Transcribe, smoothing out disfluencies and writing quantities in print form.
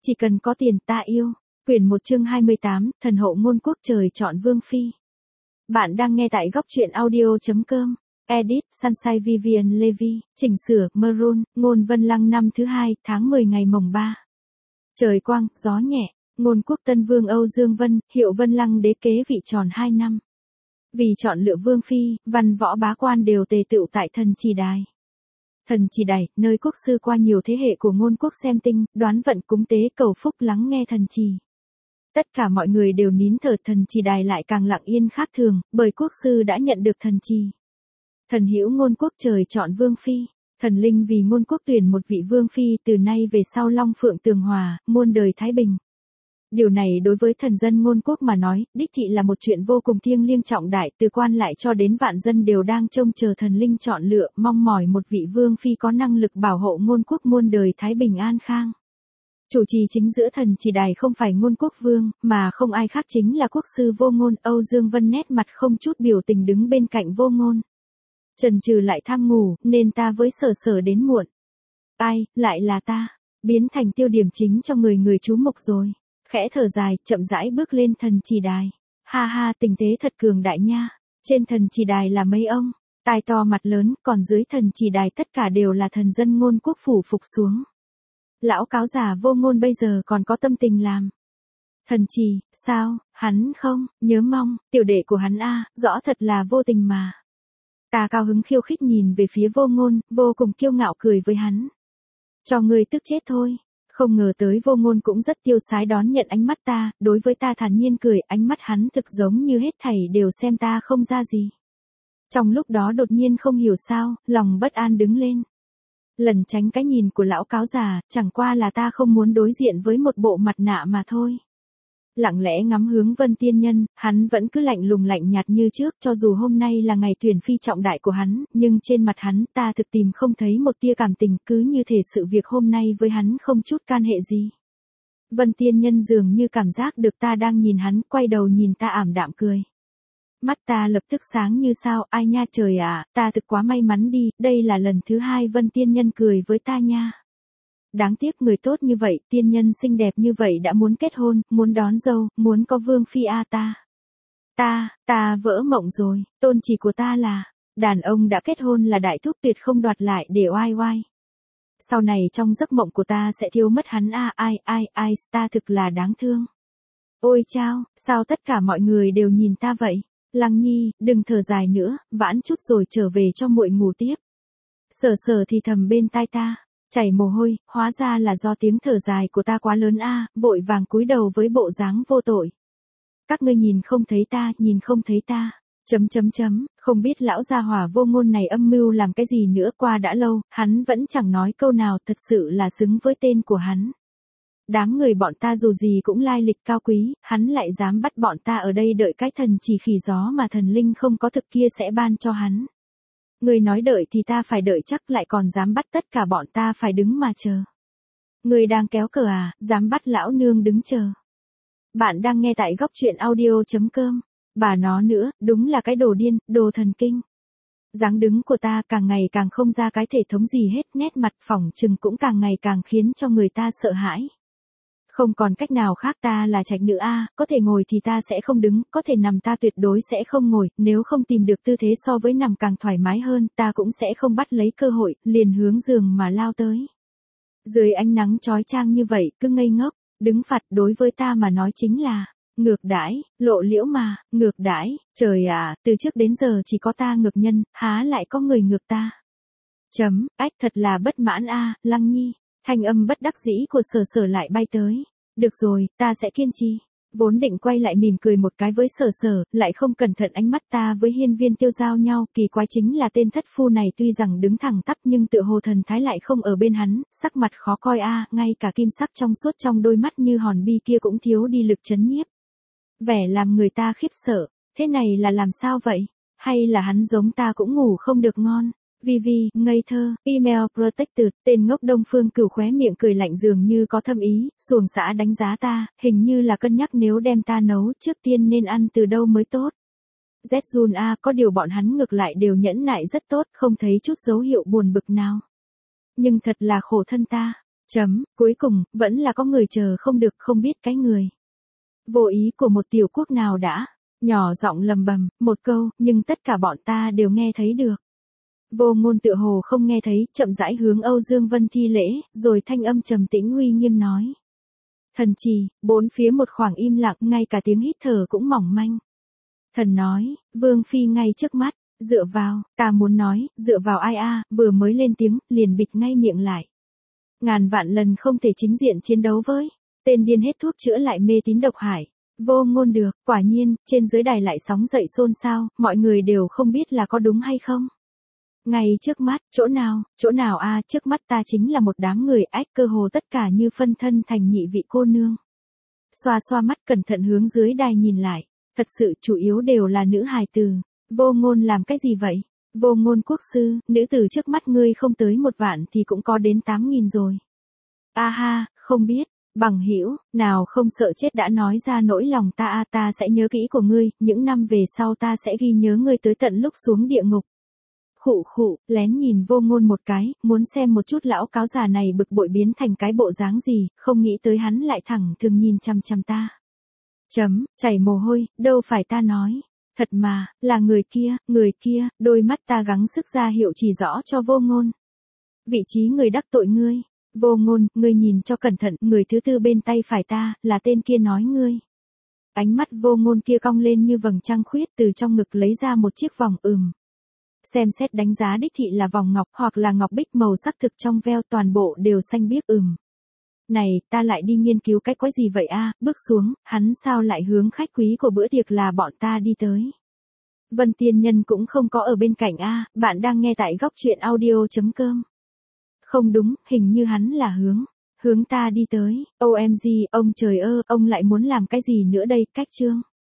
Chỉ cần có tiền ta yêu. Quyển 1 chương 28, thần hộ ngôn quốc trời chọn vương phi. Bạn đang nghe tại góc truyện audio.com. Edit, Sunshine Vivian Levy, chỉnh sửa, Maroon, Ngôn Vân Lăng năm thứ 2, tháng 10 ngày mồng 3. Trời quang, gió nhẹ, ngôn quốc tân vương Âu Dương Vân, hiệu Vân Lăng đế kế vị tròn 2 năm. Vì chọn lựa vương phi, văn võ bá quan đều tề tựu tại Thần Trì Đài. Thần Trì Đài, nơi quốc sư qua nhiều thế hệ của ngôn quốc xem tinh, đoán vận cúng tế cầu phúc lắng nghe thần trì. Tất cả mọi người đều nín thở, Thần Trì Đài lại càng lặng yên khác thường, bởi quốc sư đã nhận được thần trì. Thần hữu ngôn quốc trời chọn vương phi, thần linh vì ngôn quốc tuyển một vị vương phi, từ nay về sau long phượng tường hòa, muôn đời thái bình. Điều này đối với thần dân ngôn quốc mà nói, đích thị là một chuyện vô cùng thiêng liêng trọng đại, từ quan lại cho đến vạn dân đều đang trông chờ thần linh chọn lựa, mong mỏi một vị vương phi có năng lực bảo hộ ngôn quốc muôn đời thái bình an khang. Chủ trì chính giữa Thần Trì Đài không phải ngôn quốc vương, mà không ai khác chính là quốc sư Vô Ngôn. Âu Dương Vân nét mặt không chút biểu tình đứng bên cạnh Vô Ngôn. Trần trừ lại tham ngủ, nên ta với Sở Sở đến muộn. Ai, lại là ta, biến thành tiêu điểm chính cho người chú mục rồi. Khẽ thở dài, chậm rãi bước lên Thần Trì Đài. Ha ha, tình thế thật cường đại nha. Trên Thần Trì Đài là mấy ông, tai to mặt lớn, còn dưới Thần Trì Đài tất cả đều là thần dân ngôn quốc phủ phục xuống. Lão cáo già Vô Ngôn bây giờ còn có tâm tình làm thần trì, sao, hắn không, nhớ mong, tiểu đệ của hắn a, rõ thật là vô tình mà. Ta cao hứng khiêu khích nhìn về phía Vô Ngôn, vô cùng kiêu ngạo cười với hắn. Cho ngươi tức chết thôi. Không ngờ tới Vô Ngôn cũng rất tiêu sái đón nhận ánh mắt ta, đối với ta thản nhiên cười, ánh mắt hắn thực giống như hết thảy đều xem ta không ra gì. Trong lúc đó đột nhiên không hiểu sao, lòng bất an đứng lên. Lần tránh cái nhìn của lão cáo già, chẳng qua là ta không muốn đối diện với một bộ mặt nạ mà thôi. Lặng lẽ ngắm hướng Vân Tiên Nhân, hắn vẫn cứ lạnh lùng lạnh nhạt như trước, cho dù hôm nay là ngày tuyển phi trọng đại của hắn, nhưng trên mặt hắn ta thực tìm không thấy một tia cảm tình, cứ như thể sự việc hôm nay với hắn không chút can hệ gì. Vân Tiên Nhân dường như cảm giác được ta đang nhìn hắn, quay đầu nhìn ta ảm đạm cười. Mắt ta lập tức sáng như sao, ai nha trời à, ta thực quá may mắn đi, đây là lần thứ 2 Vân Tiên Nhân cười với ta nha. Đáng tiếc người tốt như vậy, tiên nhân xinh đẹp như vậy đã muốn kết hôn, muốn đón dâu, muốn có vương phi a ta. Ta vỡ mộng rồi, tôn chỉ của ta là, đàn ông đã kết hôn là đại thúc tuyệt không đoạt lại để oai oai. Sau này trong giấc mộng của ta sẽ thiếu mất hắn a, ai, ta thực là đáng thương. Ôi chao, sao tất cả mọi người đều nhìn ta vậy? Lăng Nhi, đừng thở dài nữa, vãn chút rồi trở về cho muội ngủ tiếp. Sở Sở thì thầm bên tai ta, chảy mồ hôi, hóa ra là do tiếng thở dài của ta quá lớn a, vội vàng cúi đầu với bộ dáng vô tội. Các ngươi nhìn không thấy ta, nhìn không thấy ta. Không biết lão gia hỏa Vô Ngôn này âm mưu làm cái gì nữa, qua đã lâu, hắn vẫn chẳng nói câu nào, thật sự là xứng với tên của hắn. Đám người bọn ta dù gì cũng lai lịch cao quý, hắn lại dám bắt bọn ta ở đây đợi cái thần chỉ khỉ gió mà thần linh không có thực kia sẽ ban cho hắn. Người nói đợi thì ta phải đợi chắc, lại còn dám bắt tất cả bọn ta phải đứng mà chờ. Người đang kéo cờ à, dám bắt lão nương đứng chờ. Bạn đang nghe tại góc truyện audio.com. Bà nó nữa, đúng là cái đồ điên, đồ thần kinh. Dáng đứng của ta càng ngày càng không ra cái thể thống gì hết, nét mặt phỏng chừng cũng càng ngày càng khiến cho người ta sợ hãi. Không còn cách nào khác, ta là trạch nữ a, có thể ngồi thì ta sẽ không đứng, có thể nằm ta tuyệt đối sẽ không ngồi, nếu không tìm được tư thế so với nằm càng thoải mái hơn, ta cũng sẽ không bắt lấy cơ hội, liền hướng giường mà lao tới. Dưới ánh nắng chói chang như vậy, cứ ngây ngốc, đứng phạt đối với ta mà nói chính là ngược đãi, lộ liễu mà, ngược đãi, trời à, từ trước đến giờ chỉ có ta ngược nhân, há lại có người ngược ta. Thật là bất mãn a, Lăng Nhi. Thanh âm bất đắc dĩ của Sở Sở lại bay tới. Được rồi, ta sẽ kiên trì. Vốn định quay lại mỉm cười một cái với Sở Sở, lại không cẩn thận ánh mắt ta với Hiên Viên Tiêu giao nhau, kỳ quái chính là tên thất phu này tuy rằng đứng thẳng tắp nhưng tựa hồ thần thái lại không ở bên hắn, sắc mặt khó coi a, ngay cả kim sắc trong suốt trong đôi mắt như hòn bi kia cũng thiếu đi lực chấn nhiếp. Vẻ làm người ta khiếp sợ, thế này là làm sao vậy? Hay là hắn giống ta cũng ngủ không được ngon? Vivi, ngây thơ, email protected, tên ngốc Đông Phương Cửu khóe miệng cười lạnh dường như có thâm ý, xuồng xã đánh giá ta, hình như là cân nhắc nếu đem ta nấu trước tiên nên ăn từ đâu mới tốt. Zjun a, có điều bọn hắn ngược lại đều nhẫn nại rất tốt, không thấy chút dấu hiệu buồn bực nào. Nhưng thật là khổ thân ta. Cuối cùng, vẫn là có người chờ không được không biết cái người. Vô ý của một tiểu quốc nào đã, nhỏ giọng lầm bầm, một câu, nhưng tất cả bọn ta đều nghe thấy được. Vô Ngôn tựa hồ không nghe thấy, chậm rãi hướng Âu Dương Vân thi lễ, rồi thanh âm trầm tĩnh uy nghiêm nói. Thần trì, bốn phía một khoảng im lặng, ngay cả tiếng hít thở cũng mỏng manh. Thần nói, Vương Phi ngay trước mắt, dựa vào, ta muốn nói, dựa vào ai a, vừa mới lên tiếng, liền bịt ngay miệng lại. Ngàn vạn lần không thể chính diện chiến đấu với tên điên hết thuốc chữa lại mê tín độc hại. Vô Ngôn được, quả nhiên, trên dưới đài lại sóng dậy xôn xao, mọi người đều không biết là có đúng hay không. Ngay trước mắt, chỗ nào a, trước mắt ta chính là một đám người ách, cơ hồ tất cả như phân thân thành nhị vị cô nương. Xoa xoa mắt cẩn thận hướng dưới đài nhìn lại, thật sự chủ yếu đều là nữ hài tử. Vô Ngôn làm cái gì vậy? Vô Ngôn quốc sư, nữ tử trước mắt ngươi không tới 1 vạn thì cũng có đến 8.000 rồi. A ha, không biết, bằng hữu, nào không sợ chết đã nói ra nỗi lòng ta ta sẽ nhớ kỹ của ngươi, những năm về sau ta sẽ ghi nhớ ngươi tới tận lúc xuống địa ngục. Khụ, lén nhìn Vô Ngôn một cái, muốn xem một chút lão cáo già này bực bội biến thành cái bộ dáng gì, không nghĩ tới hắn lại thẳng thường nhìn chằm chằm ta. Chảy mồ hôi, đâu phải ta nói. Thật mà, là người kia, đôi mắt ta gắng sức ra hiệu chỉ rõ cho Vô Ngôn. Vị trí người đắc tội ngươi. Vô Ngôn, ngươi nhìn cho cẩn thận, người thứ tư bên tay phải ta, là tên kia nói ngươi. Ánh mắt Vô Ngôn kia cong lên như vầng trăng khuyết, từ trong ngực lấy ra một chiếc vòng xem xét đánh giá đích thị là vòng ngọc hoặc là ngọc bích màu sắc thực trong veo, toàn bộ đều xanh biếc. Này, ta lại đi nghiên cứu cái quái gì vậy a? Bước xuống, hắn sao lại hướng khách quý của bữa tiệc là bọn ta đi tới. Vân Tiên Nhân cũng không có ở bên cạnh a, bạn đang nghe tại góc truyện audio.com. Không đúng, hình như hắn là hướng ta đi tới. OMG, ông trời ơi, ông lại muốn làm cái gì nữa đây, cách chương.